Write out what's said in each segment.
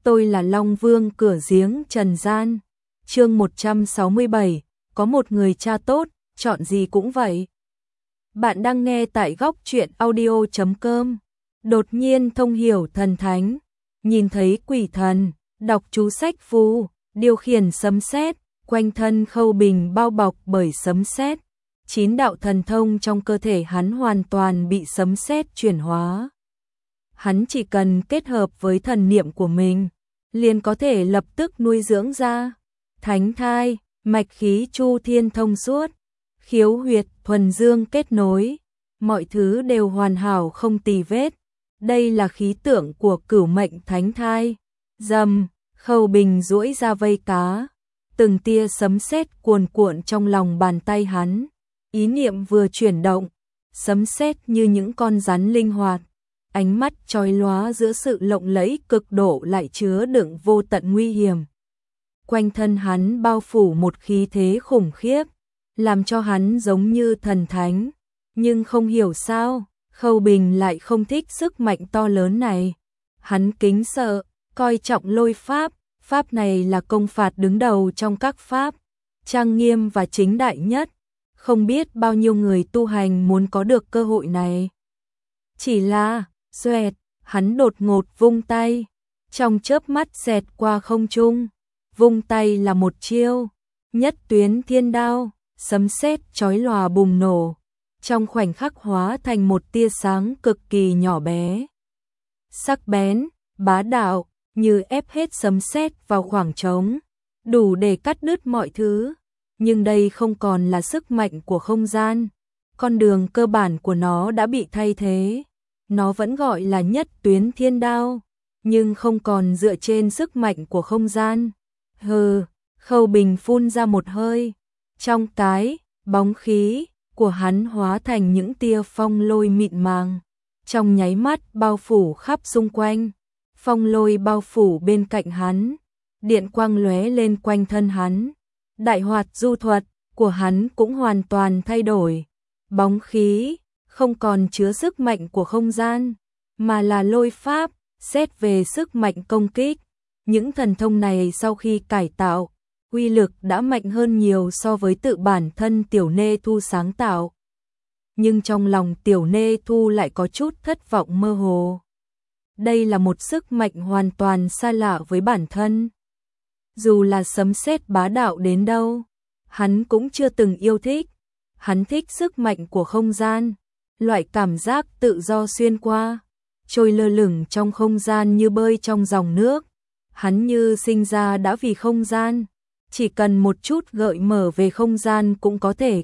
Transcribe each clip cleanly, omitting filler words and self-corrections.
Tôi là Long Vương cửa giếng trần gian. Chương 167, có một người cha tốt, chọn gì cũng vậy. Bạn đang nghe tại góc truyện audio.com. Đột nhiên thông hiểu thần thánh, nhìn thấy quỷ thần, đọc chú sách phù, điều khiển sấm sét, quanh thân Khâu Bình bao bọc bởi sấm sét. 9 đạo thần thông trong cơ thể hắn hoàn toàn bị sấm sét chuyển hóa. Hắn chỉ cần kết hợp với thần niệm của mình, liền có thể lập tức nuôi dưỡng ra thánh thai, mạch khí chu thiên thông suốt, khiếu huyệt thuần dương kết nối, mọi thứ đều hoàn hảo không tì vết. Đây là khí tượng của cửu mệnh thánh thai. Dầm, Khâu Bình duỗi ra vây cá, từng tia sấm sét cuồn cuộn trong lòng bàn tay hắn. Ý niệm vừa chuyển động, sấm sét như những con rắn linh hoạt, ánh mắt chói lóa giữa sự lộng lẫy cực độ lại chứa đựng vô tận nguy hiểm. Quanh thân hắn bao phủ một khí thế khủng khiếp, làm cho hắn giống như thần thánh, nhưng không hiểu sao, Khâu Bình lại không thích sức mạnh to lớn này. Hắn kính sợ, coi trọng lôi pháp, pháp này là công phạt đứng đầu trong các pháp, trang nghiêm và chính đại nhất. Không biết bao nhiêu người tu hành muốn có được cơ hội này. Chỉ là, xoẹt, hắn đột ngột vung tay, trong chớp mắt xẹt qua không trung, vung tay là một chiêu, nhất tuyến thiên đao, sấm sét chói lòa bùng nổ, trong khoảnh khắc hóa thành một tia sáng cực kỳ nhỏ bé. Sắc bén, bá đạo, như ép hết sấm sét vào khoảng trống, đủ để cắt đứt mọi thứ. Nhưng đây không còn là sức mạnh của không gian, con đường cơ bản của nó đã bị thay thế. Nó vẫn gọi là nhất tuyến thiên đao, nhưng không còn dựa trên sức mạnh của không gian. Hừ, Khâu Bình phun ra một hơi, trong cái bóng khí của hắn hóa thành những tia phong lôi mịn màng, trong nháy mắt bao phủ khắp xung quanh. Phong lôi bao phủ bên cạnh hắn, điện quang lóe lên quanh thân hắn. Đại hoạt du thuật của hắn cũng hoàn toàn thay đổi. Bóng khí không còn chứa sức mạnh của không gian, mà là lôi pháp, xét về sức mạnh công kích. Những thần thông này sau khi cải tạo, uy lực đã mạnh hơn nhiều so với tự bản thân Tiểu Nê Thu sáng tạo. Nhưng trong lòng Tiểu Nê Thu lại có chút thất vọng mơ hồ. Đây là một sức mạnh hoàn toàn xa lạ với bản thân. Dù là sấm sét bá đạo đến đâu, hắn cũng chưa từng yêu thích. Hắn thích sức mạnh của không gian, loại cảm giác tự do xuyên qua, trôi lơ lửng trong không gian như bơi trong dòng nước. Hắn như sinh ra đã vì không gian, chỉ cần một chút gợi mở về không gian cũng có thể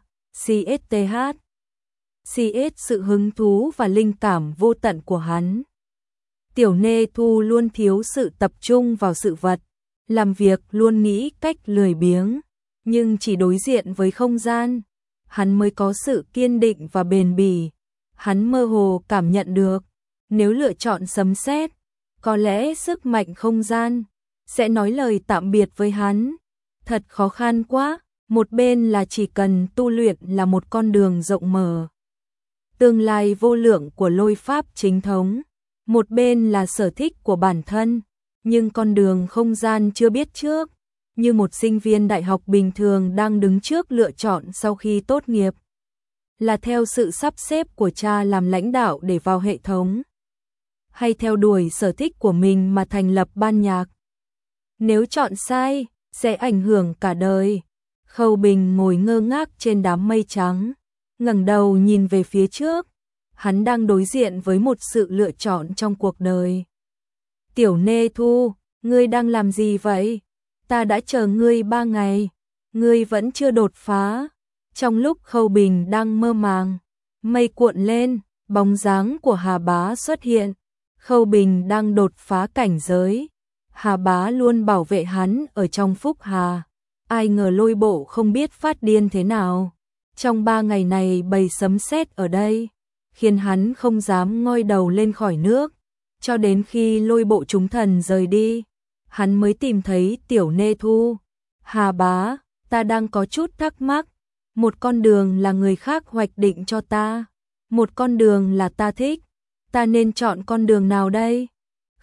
CSTH. CS sự hứng thú và linh cảm vô tận của hắn. Tiểu Nê Thu luôn thiếu sự tập trung vào sự vật, làm việc luôn nghĩ cách lười biếng, nhưng chỉ đối diện với không gian, hắn mới có sự kiên định và bền bỉ. Hắn mơ hồ cảm nhận được, nếu lựa chọn sấm sét, có lẽ sức mạnh không gian sẽ nói lời tạm biệt với hắn. Thật khó khăn quá, một bên là chỉ cần tu luyện là một con đường rộng mở, tương lai vô lượng của lôi pháp chính thống, một bên là sở thích của bản thân, nhưng con đường không gian chưa biết trước, như một sinh viên đại học bình thường đang đứng trước lựa chọn sau khi tốt nghiệp. Là theo sự sắp xếp của cha làm lãnh đạo để vào hệ thống, hay theo đuổi sở thích của mình mà thành lập ban nhạc. Nếu chọn sai, sẽ ảnh hưởng cả đời. Khâu Bình ngồi ngơ ngác trên đám mây trắng, ngẩng đầu nhìn về phía trước. Hắn đang đối diện với một sự lựa chọn trong cuộc đời. Tiểu Nê Thu, ngươi đang làm gì vậy? Ta đã chờ ngươi 3 ngày, ngươi vẫn chưa đột phá. Trong lúc Khâu Bình đang mơ màng, mây cuộn lên, bóng dáng của Hà Bá xuất hiện. Khâu Bình đang đột phá cảnh giới. Hà Bá luôn bảo vệ hắn ở trong Phúc Hà. Ai ngờ lôi bộ không biết phát điên thế nào. Trong 3 ngày này bầy sấm sét ở đây, khiến hắn không dám ngoi đầu lên khỏi nước. Cho đến khi lôi bộ chúng thần rời đi, hắn mới tìm thấy Tiểu Nê Thu. Hà Bá, ta đang có chút thắc mắc. Một con đường là người khác hoạch định cho ta, một con đường là ta thích. Ta nên chọn con đường nào đây?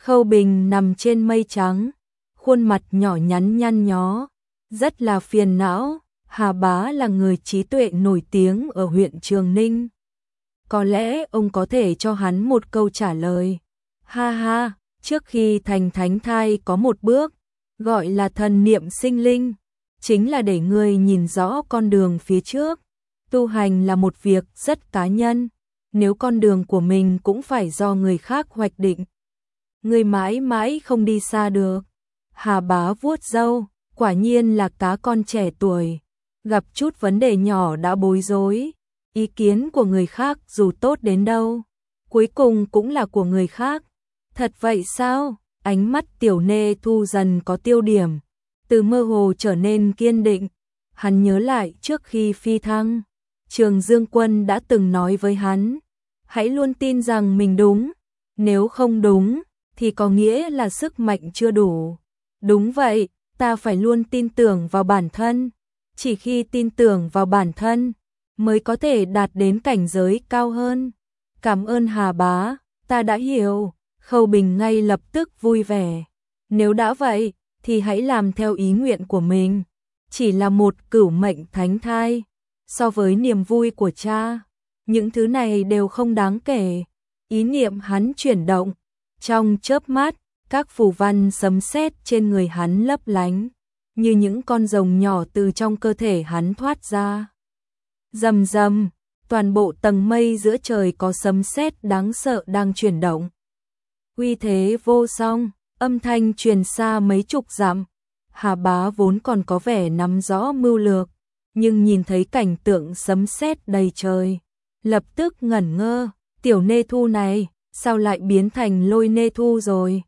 Khâu Bình nằm trên mây trắng, khuôn mặt nhỏ nhắn nhăn nhó, rất là phiền não. Hà Bá là người trí tuệ nổi tiếng ở huyện Trường Ninh. Có lẽ ông có thể cho hắn một câu trả lời. Ha ha, trước khi thành thánh thai có một bước, gọi là thần niệm sinh linh, chính là để ngươi nhìn rõ con đường phía trước. Tu hành là một việc rất cá nhân, nếu con đường của mình cũng phải do người khác hoạch định, ngươi mãi mãi không đi xa được. Hà Bá vuốt râu, quả nhiên là cá con trẻ tuổi, gặp chút vấn đề nhỏ đã bối rối. Ý kiến của người khác dù tốt đến đâu, cuối cùng cũng là của người khác. Thật vậy sao? Ánh mắt Tiểu Nê Thu dần có tiêu điểm, từ mơ hồ trở nên kiên định. Hắn nhớ lại trước khi phi thăng, Trường Dương Quân đã từng nói với hắn, hãy luôn tin rằng mình đúng, nếu không đúng, thì có nghĩa là sức mạnh chưa đủ. Đúng vậy, ta phải luôn tin tưởng vào bản thân, chỉ khi tin tưởng vào bản thân, mới có thể đạt đến cảnh giới cao hơn. Cảm ơn Hà Bá, ta đã hiểu. Khâu Bình ngay lập tức vui vẻ. Nếu đã vậy, thì hãy làm theo ý nguyện của mình. Chỉ là một cửu mệnh thánh thai, so với niềm vui của cha, những thứ này đều không đáng kể. Ý niệm hắn chuyển động, trong chớp mắt, các phù văn sấm sét trên người hắn lấp lánh, như những con rồng nhỏ từ trong cơ thể hắn thoát ra. Rầm rầm, toàn bộ tầng mây giữa trời có sấm sét đáng sợ đang chuyển động. Uy thế vô song, âm thanh truyền xa mấy chục dặm. Hà Bá vốn còn có vẻ nắm rõ mưu lược, nhưng nhìn thấy cảnh tượng sấm sét đầy trời, lập tức ngẩn ngơ. Tiểu Nê Thu này, sao lại biến thành Lôi Nê Thu rồi?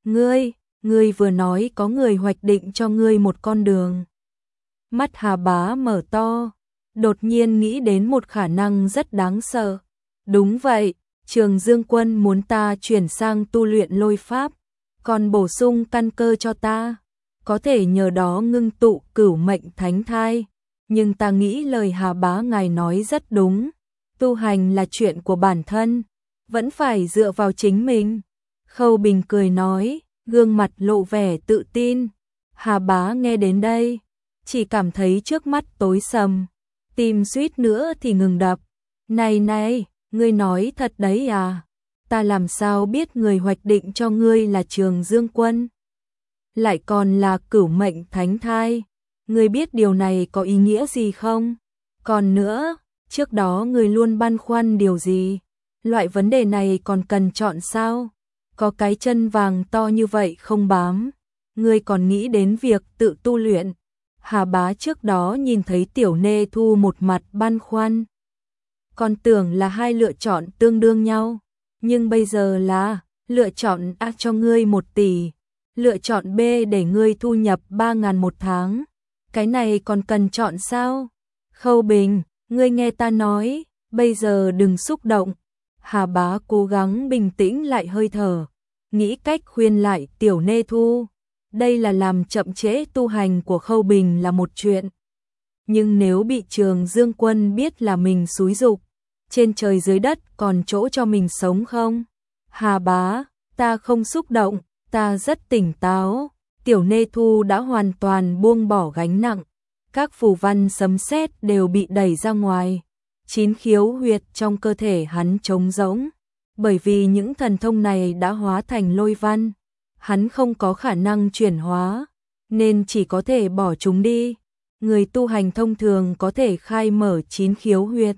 Ngươi vừa nói có người hoạch định cho ngươi một con đường. Mắt Hà Bá mở to, đột nhiên nghĩ đến một khả năng rất đáng sợ. Đúng vậy, Trường Dương Quân muốn ta chuyển sang tu luyện lôi pháp, còn bổ sung căn cơ cho ta, có thể nhờ đó ngưng tụ cửu mệnh thánh thai. Nhưng ta nghĩ lời Hà Bá ngài nói rất đúng, tu hành là chuyện của bản thân, vẫn phải dựa vào chính mình. Khâu Bình cười nói, gương mặt lộ vẻ tự tin. Hà Bá nghe đến đây, chỉ cảm thấy trước mắt tối sầm, tim suýt nữa thì ngừng đập. Này, ngươi nói thật đấy à? Ta làm sao biết người hoạch định cho ngươi là Trường Dương Quân, lại còn là cửu mệnh thánh thai? Ngươi biết điều này có ý nghĩa gì không? Còn nữa, trước đó ngươi luôn băn khoăn điều gì? Loại vấn đề này còn cần chọn sao? Có cái chân vàng to như vậy không bám, ngươi còn nghĩ đến việc tự tu luyện. Hà Bá trước đó nhìn thấy Tiểu Nê Thu một mặt băn khoăn, còn tưởng là hai lựa chọn tương đương nhau, nhưng bây giờ là lựa chọn A cho ngươi 1 tỷ, lựa chọn B để ngươi thu nhập 3.000 một tháng. Cái này còn cần chọn sao? Khâu Bình, ngươi nghe ta nói, bây giờ đừng xúc động. Hà Bá cố gắng bình tĩnh lại hơi thở, nghĩ cách khuyên lại Tiểu Nê Thu. Đây là làm chậm trễ tu hành của Khâu Bình là một chuyện, nhưng nếu bị Trường Dương Quân biết là mình xúi giục, trên trời dưới đất còn chỗ cho mình sống không? Hà Bá, ta không xúc động, ta rất tỉnh táo. Tiểu Nê Thu đã hoàn toàn buông bỏ gánh nặng, các phù văn sấm sét đều bị đẩy ra ngoài. 9 khiếu huyệt trong cơ thể hắn trống rỗng, bởi vì những thần thông này đã hóa thành lôi văn, hắn không có khả năng chuyển hóa, nên chỉ có thể bỏ chúng đi. Người tu hành thông thường có thể khai mở 9 khiếu huyệt.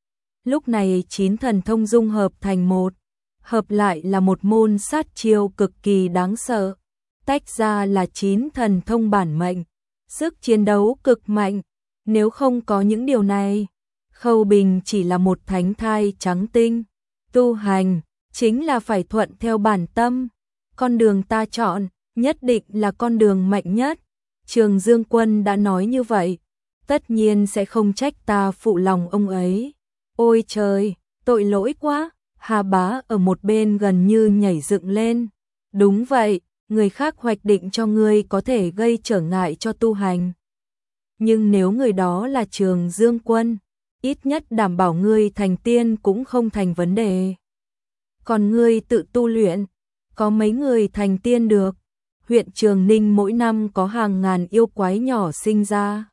Lúc này 9 thần thông dung hợp thành một, hợp lại là một môn sát chiêu cực kỳ đáng sợ. Tách ra là 9 thần thông bản mệnh, sức chiến đấu cực mạnh. Nếu không có những điều này, Khâu Bình chỉ là một thánh thai trắng tinh. Tu hành chính là phải thuận theo bản tâm. Con đường ta chọn nhất định là con đường mạnh nhất. Trường Dương Quân đã nói như vậy, tất nhiên sẽ không trách ta phụ lòng ông ấy. Ôi trời, tội lỗi quá. Hà Bá ở một bên gần như nhảy dựng lên. Đúng vậy, người khác hoạch định cho ngươi có thể gây trở ngại cho tu hành, nhưng nếu người đó là Trường Dương Quân, ít nhất đảm bảo ngươi thành tiên cũng không thành vấn đề. Còn ngươi tự tu luyện, có mấy người thành tiên được. Huyện Trường Ninh mỗi năm có hàng ngàn yêu quái nhỏ sinh ra.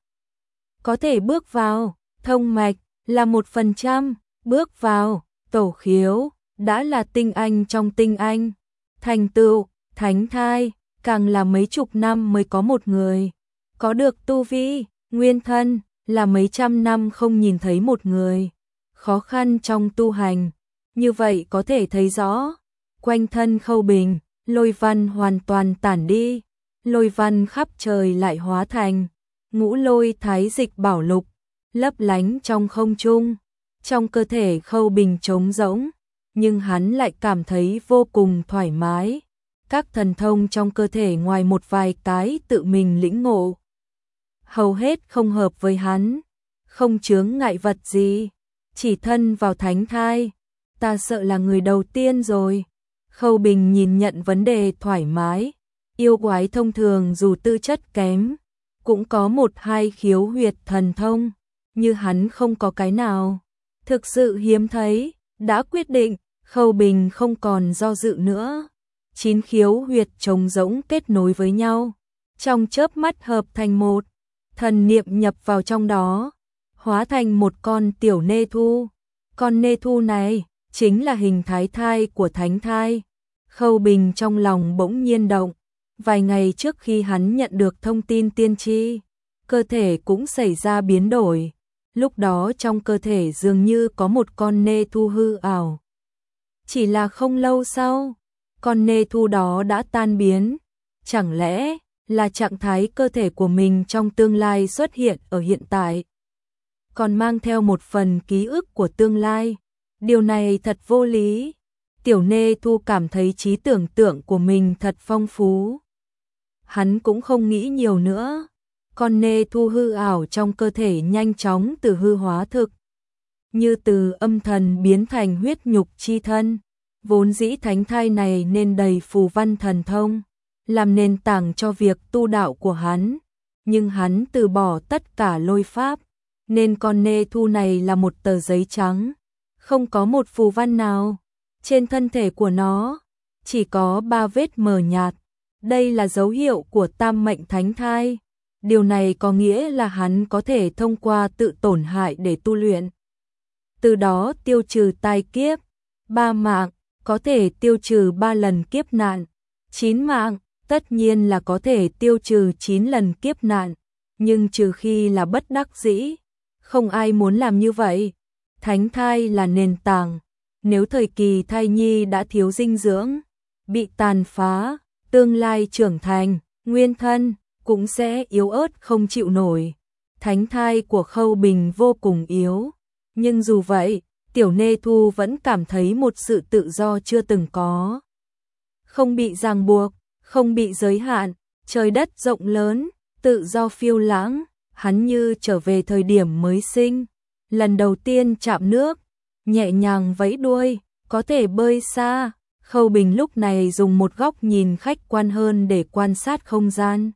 Có thể bước vào, thông mạch, là 1%, bước vào, tổ khiếu, đã là tinh anh trong tinh anh. Thành tựu, thánh thai, càng là mấy chục năm mới có một người. Có được tu vi, nguyên thân, là mấy trăm năm không nhìn thấy một người. Khó khăn trong tu hành, như vậy có thể thấy rõ. Quanh thân Khâu Bình, lôi văn hoàn toàn tản đi, lôi văn khắp trời lại hóa thành ngũ lôi thái dịch bảo lục, lấp lánh trong không trung. Trong cơ thể Khâu Bình trống rỗng, nhưng hắn lại cảm thấy vô cùng thoải mái. Các thần thông trong cơ thể ngoài một vài cái tự mình lĩnh ngộ, hầu hết không hợp với hắn, không chướng ngại vật gì, chỉ thân vào thánh thai, ta sợ là người đầu tiên rồi. Khâu Bình nhìn nhận vấn đề thoải mái, yêu quái thông thường dù tư chất kém, cũng có một hai khiếu huyệt thần thông, như hắn không có cái nào. Thực sự hiếm thấy, đã quyết định, Khâu Bình không còn do dự nữa. 9 khiếu huyệt trống rỗng kết nối với nhau, trong chớp mắt hợp thành một, thần niệm nhập vào trong đó, hóa thành một con tiểu nê thu. Con nê thu này chính là hình thái thai của thánh thai. Khâu Bình trong lòng bỗng nhiên động, vài ngày trước khi hắn nhận được thông tin tiên tri, cơ thể cũng xảy ra biến đổi. Lúc đó trong cơ thể dường như có một con nê thu hư ảo. Chỉ là không lâu sau, con nê thu đó đã tan biến. Chẳng lẽ là trạng thái cơ thể của mình trong tương lai xuất hiện ở hiện tại, còn mang theo một phần ký ức của tương lai? Điều này thật vô lý. Tiểu nê thu cảm thấy trí tưởng tượng của mình thật phong phú. Hắn cũng không nghĩ nhiều nữa. Con nê thu hư ảo trong cơ thể nhanh chóng từ hư hóa thực, như từ âm thần biến thành huyết nhục chi thân. Vốn dĩ thánh thai này nên đầy phù văn thần thông, làm nền tảng cho việc tu đạo của hắn. Nhưng hắn từ bỏ tất cả lôi pháp, nên con nê thu này là một tờ giấy trắng, không có một phù văn nào. Trên thân thể của nó chỉ có 3 vết mờ nhạt. Đây là dấu hiệu của tam mệnh thánh thai. Điều này có nghĩa là hắn có thể thông qua tự tổn hại để tu luyện, từ đó tiêu trừ tai kiếp. 3 mạng có thể tiêu trừ 3 lần kiếp nạn. 9 mạng tất nhiên là có thể tiêu trừ 9 lần kiếp nạn, nhưng trừ khi là bất đắc dĩ, không ai muốn làm như vậy. Thánh thai là nền tảng, nếu thời kỳ thai nhi đã thiếu dinh dưỡng, bị tàn phá, tương lai trưởng thành, nguyên thân cũng sẽ yếu ớt không chịu nổi. Thánh thai của Khâu Bình vô cùng yếu, nhưng dù vậy, tiểu nê thu vẫn cảm thấy một sự tự do chưa từng có. Không bị ràng buộc, không bị giới hạn, trời đất rộng lớn, tự do phiêu lãng, hắn như trở về thời điểm mới sinh, lần đầu tiên chạm nước, nhẹ nhàng vẫy đuôi, có thể bơi xa. Khâu Bình lúc này dùng một góc nhìn khách quan hơn để quan sát không gian.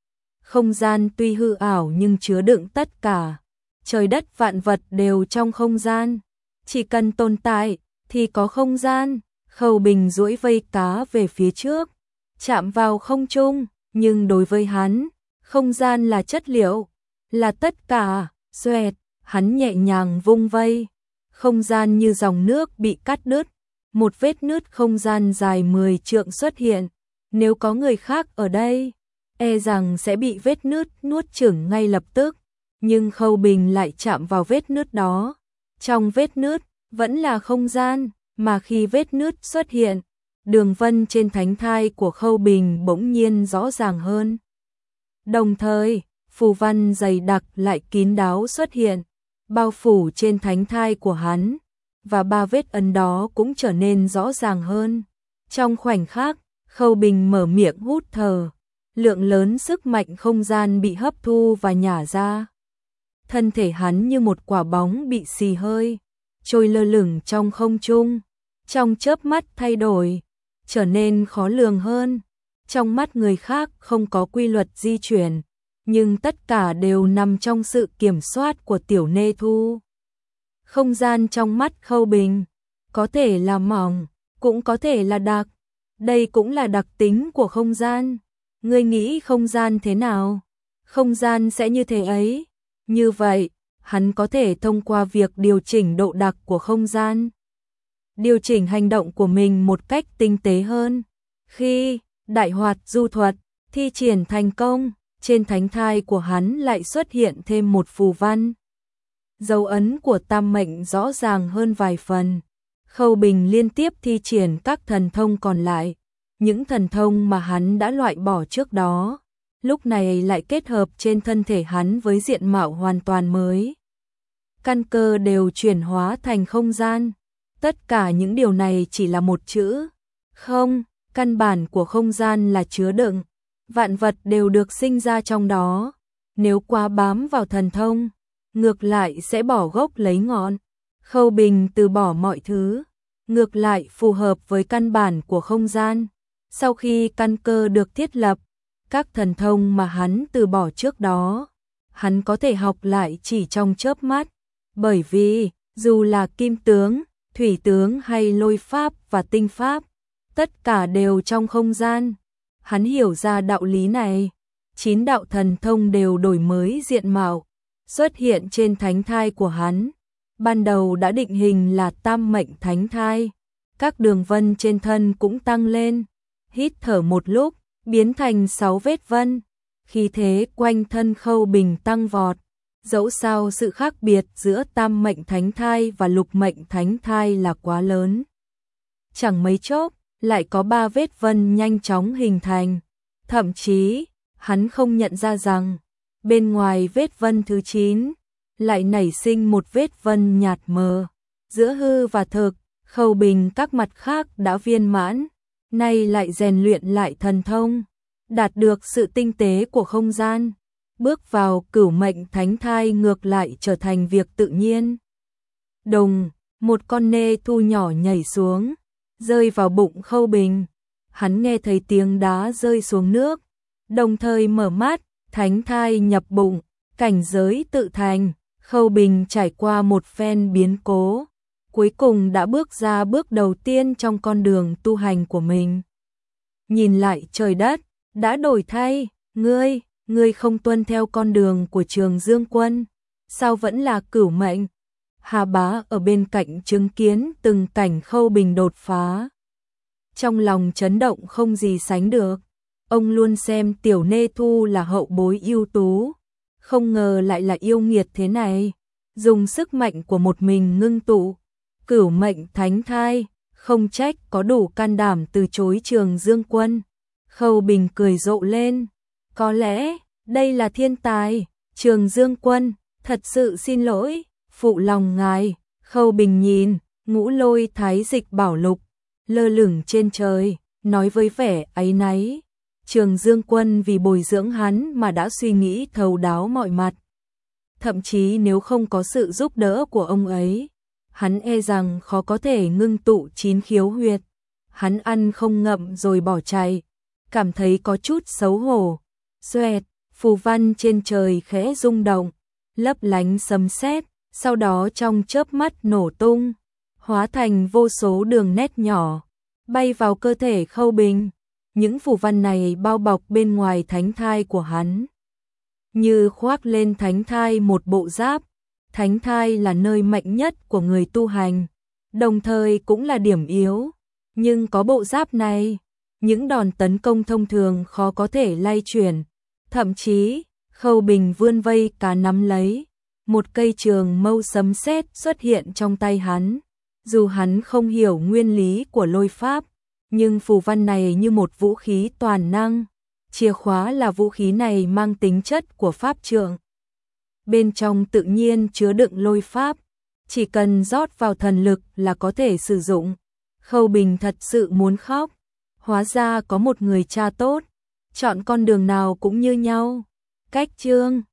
Không gian tuy hư ảo nhưng chứa đựng tất cả, trời đất vạn vật đều trong không gian. Chỉ cần tồn tại thì có không gian. Khâu Bình duỗi vây cá về phía trước, chạm vào không trung, nhưng đối với hắn, không gian là chất liệu, là tất cả. Xoẹt, hắn nhẹ nhàng vung vây, không gian như dòng nước bị cắt đứt, một vết nứt không gian dài 10 trượng xuất hiện. Nếu có người khác ở đây, e rằng sẽ bị vết nứt nuốt chửng ngay lập tức, nhưng Khâu Bình lại chạm vào vết nứt đó. Trong vết nứt vẫn là không gian, mà khi vết nứt xuất hiện, đường vân trên thánh thai của Khâu Bình bỗng nhiên rõ ràng hơn. Đồng thời, phù văn dày đặc lại kín đáo xuất hiện, bao phủ trên thánh thai của hắn, và 3 vết ấn đó cũng trở nên rõ ràng hơn. Trong khoảnh khắc, Khâu Bình mở miệng hút thở, lượng lớn sức mạnh không gian bị hấp thu và nhả ra. Thân thể hắn như một quả bóng bị xì hơi, trôi lơ lửng trong không trung, trong chớp mắt thay đổi, trở nên khó lường hơn. Trong mắt người khác không có quy luật di chuyển, nhưng tất cả đều nằm trong sự kiểm soát của tiểu nê thu. Không gian trong mắt Khâu Bình có thể là mỏng, cũng có thể là đặc, Đây cũng là đặc tính của không gian. Ngươi nghĩ không gian thế nào? Không gian sẽ như thế ấy. Như vậy, hắn có thể thông qua việc điều chỉnh độ đặc của không gian, điều chỉnh hành động của mình một cách tinh tế hơn. Khi đại hoạt du thuật thi triển thành công, trên thánh thai của hắn lại xuất hiện thêm một phù văn. Dấu ấn của tam mệnh rõ ràng hơn vài phần. Khâu Bình liên tiếp thi triển các thần thông còn lại, những thần thông mà hắn đã loại bỏ trước đó, lúc này lại kết hợp trên thân thể hắn với diện mạo hoàn toàn mới. Căn cơ đều chuyển hóa thành không gian. Tất cả những điều này chỉ là một chữ không. Căn bản của không gian là chứa đựng, vạn vật đều được sinh ra trong đó. Nếu quá bám vào thần thông, ngược lại sẽ bỏ gốc lấy ngọn. Khâu Bình từ bỏ mọi thứ, ngược lại phù hợp với căn bản của không gian. Sau khi căn cơ được thiết lập, các thần thông mà hắn từ bỏ trước đó, hắn có thể học lại chỉ trong chớp mắt. Bởi vì, dù là kim tướng, thủy tướng hay lôi pháp và tinh pháp, tất cả đều trong không gian. Hắn hiểu ra đạo lý này. 9 đạo thần thông đều đổi mới diện mạo, xuất hiện trên thánh thai của hắn. Ban đầu đã định hình là tam mệnh thánh thai. Các đường vân trên thân cũng tăng lên. Hít thở một lúc, biến thành 6 vết vân. Khí thế quanh thân Khâu Bình tăng vọt. Dẫu sao sự khác biệt giữa tam mệnh thánh thai và lục mệnh thánh thai là quá lớn. Chẳng mấy chốc, lại có 3 vết vân nhanh chóng hình thành. Thậm chí, hắn không nhận ra rằng, bên ngoài vết vân thứ 9, lại nảy sinh một vết vân nhạt mờ. Giữa hư và thực, Khâu Bình các mặt khác đã viên mãn, nay lại rèn luyện lại thần thông, đạt được sự tinh tế của không gian. Bước vào cửu mệnh thánh thai ngược lại trở thành việc tự nhiên. Đùng, một con nê thu nhỏ nhảy xuống, rơi vào bụng Khâu Bình. Hắn nghe thấy tiếng đá rơi xuống nước, đồng thời mở mắt, thánh thai nhập bụng, cảnh giới tự thành. Khâu Bình trải qua một phen biến cố, cuối cùng đã bước ra bước đầu tiên trong con đường tu hành của mình. Nhìn lại trời đất, đã đổi thay. Ngươi không tuân theo con đường của Trường Dương Quân, sao vẫn là cửu mệnh? Hà Bá ở bên cạnh chứng kiến từng cảnh Khâu Bình đột phá, trong lòng chấn động không gì sánh được. Ông luôn xem tiểu nê thu là hậu bối ưu tú, không ngờ lại là yêu nghiệt thế này, dùng sức mạnh của một mình ngưng tụ cửu mệnh thánh thai, không trách có đủ can đảm từ chối Trường Dương Quân. Khâu Bình cười rộ lên, có lẽ đây là thiên tài. Trường Dương Quân, thật sự xin lỗi, phụ lòng ngài. Khâu Bình nhìn ngũ lôi thái dịch bảo lục lơ lửng trên trời, nói với vẻ áy náy. Trường Dương Quân vì bồi dưỡng hắn mà đã suy nghĩ thấu đáo mọi mặt. Thậm chí nếu không có sự giúp đỡ của ông ấy, hắn e rằng khó có thể ngưng tụ 9 khiếu huyệt. Hắn ăn không ngậm rồi bỏ chạy, cảm thấy có chút xấu hổ. Xoẹt, phù văn trên trời khẽ rung động, lấp lánh sấm sét, sau đó trong chớp mắt nổ tung, hóa thành vô số đường nét nhỏ, bay vào cơ thể Khâu Bình. Những phù văn này bao bọc bên ngoài thánh thai của hắn, như khoác lên thánh thai một bộ giáp. Thánh thai là nơi mạnh nhất của người tu hành, đồng thời cũng là điểm yếu. Nhưng có bộ giáp này, những đòn tấn công thông thường khó có thể lay chuyển. Thậm chí, Khâu Bình vươn vây cá nắm lấy, một cây trường mâu sấm sét xuất hiện trong tay hắn. Dù hắn không hiểu nguyên lý của lôi pháp, nhưng phù văn này như một vũ khí toàn năng. Chìa khóa là vũ khí này mang tính chất của pháp trượng. Bên trong tự nhiên chứa đựng lôi pháp, chỉ cần rót vào thần lực là có thể sử dụng. Khâu Bình thật sự muốn khóc, hóa ra có một người cha tốt, chọn con đường nào cũng như nhau. Cách chương